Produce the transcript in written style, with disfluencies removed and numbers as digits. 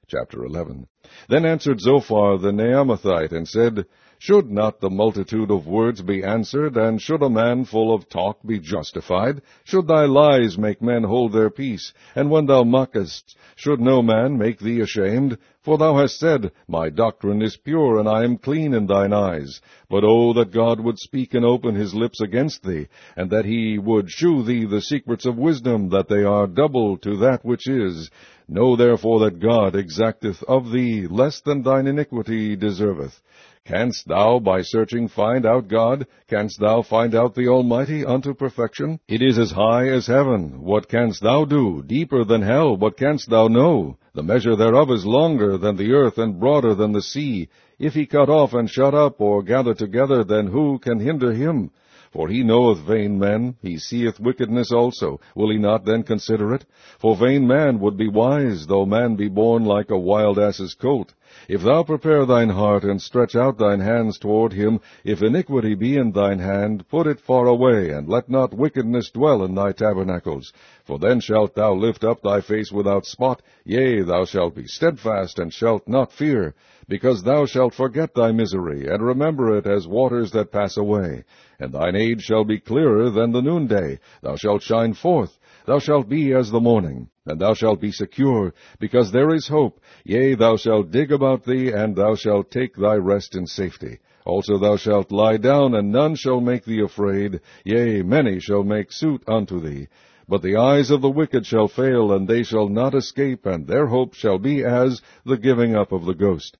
Chapter 11. Then answered Zophar the Naamathite, and said, Should not the multitude of words be answered, and should a man full of talk be justified? Should thy lies make men hold their peace? And when thou mockest, should no man make thee ashamed? For thou hast said, My doctrine is pure, and I am clean in thine eyes. But oh, that God would speak and open his lips against thee, and that he would shew thee the secrets of wisdom, that they are double to that which is. Know therefore that God exacteth of thee less than thine iniquity deserveth. Canst thou by searching find out God? Canst thou find out the Almighty unto perfection? It is as high as heaven. What canst thou do? Deeper than hell. What canst thou know? The measure thereof is longer than the earth, and broader than the sea. If he cut off and shut up, or gather together, then who can hinder him? For he knoweth vain men, he seeth wickedness also. Will he not then consider it? For vain man would be wise, though man be born like a wild ass's colt. If thou prepare thine heart, and stretch out thine hands toward him, if iniquity be in thine hand, put it far away, and let not wickedness dwell in thy tabernacles. For then shalt thou lift up thy face without spot, yea, thou shalt be steadfast, and shalt not fear, because thou shalt forget thy misery, and remember it as waters that pass away. And thine age shall be clearer than the noonday. Thou shalt shine forth. Thou shalt be as the morning. And thou shalt be secure, because there is hope. Yea, thou shalt dig about thee, and thou shalt take thy rest in safety. Also thou shalt lie down, and none shall make thee afraid. Yea, many shall make suit unto thee. But the eyes of the wicked shall fail, and they shall not escape, and their hope shall be as the giving up of the ghost.